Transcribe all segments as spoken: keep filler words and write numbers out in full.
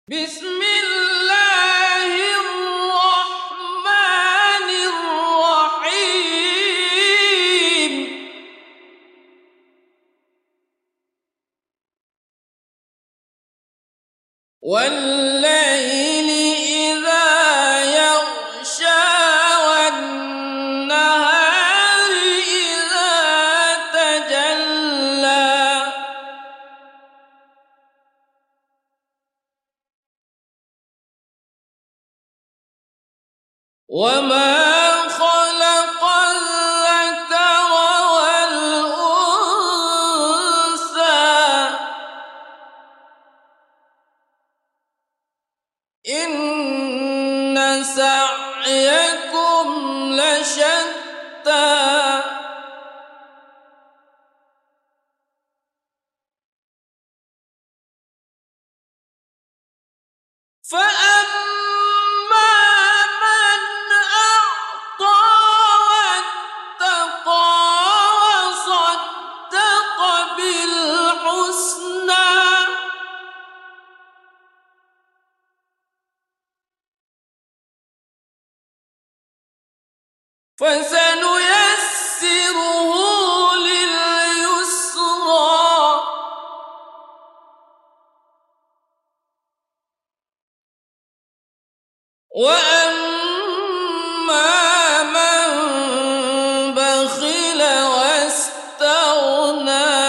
بسم الله الرحمن الرحيم والليل إذا يغشى والنهار إذا تجلى وما خلق الذكر والأنثى إن سعيكم لشتى فأما من أعطى واتقى وصدق بالحسنى فسنيسره لليسرى وأما من بخل واستغنى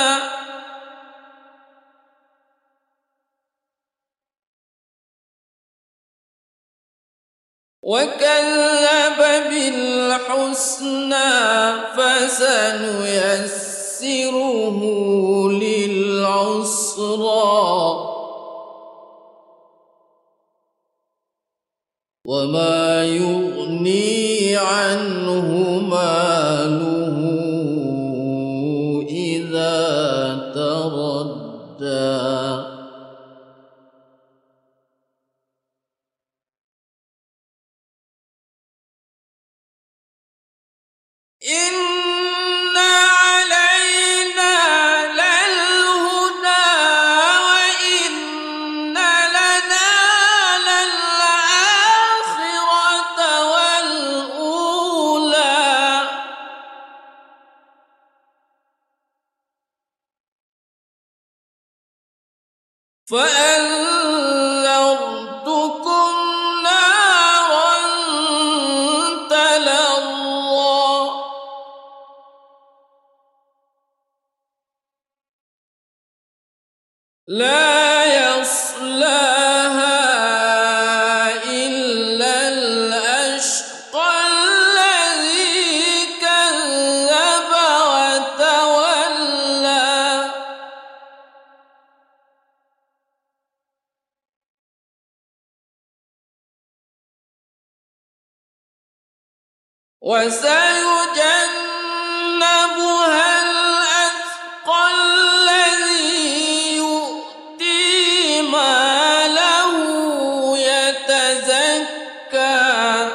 وكذب بالحسنى فسنيسره للعسرى وما يغني عنه ماله إذا تردى إن علينا للهدى وإن لنا للآخرة والأولى فأنذرتكم نارا تلظى لا يصلاها إلا الأشقى الذي كذب وتولى وسيجنبها الأتقى الذي يؤتي ماله يتزكى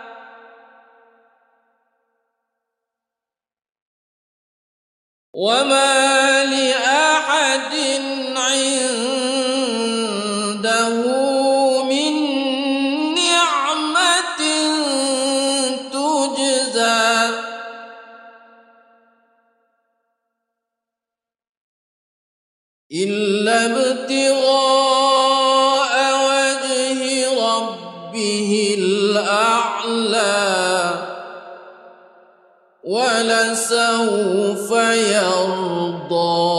وما لأحد عنده من نعمة تجزى إلا ابتغاء وجه ربه الأعلى ولسوف يرضى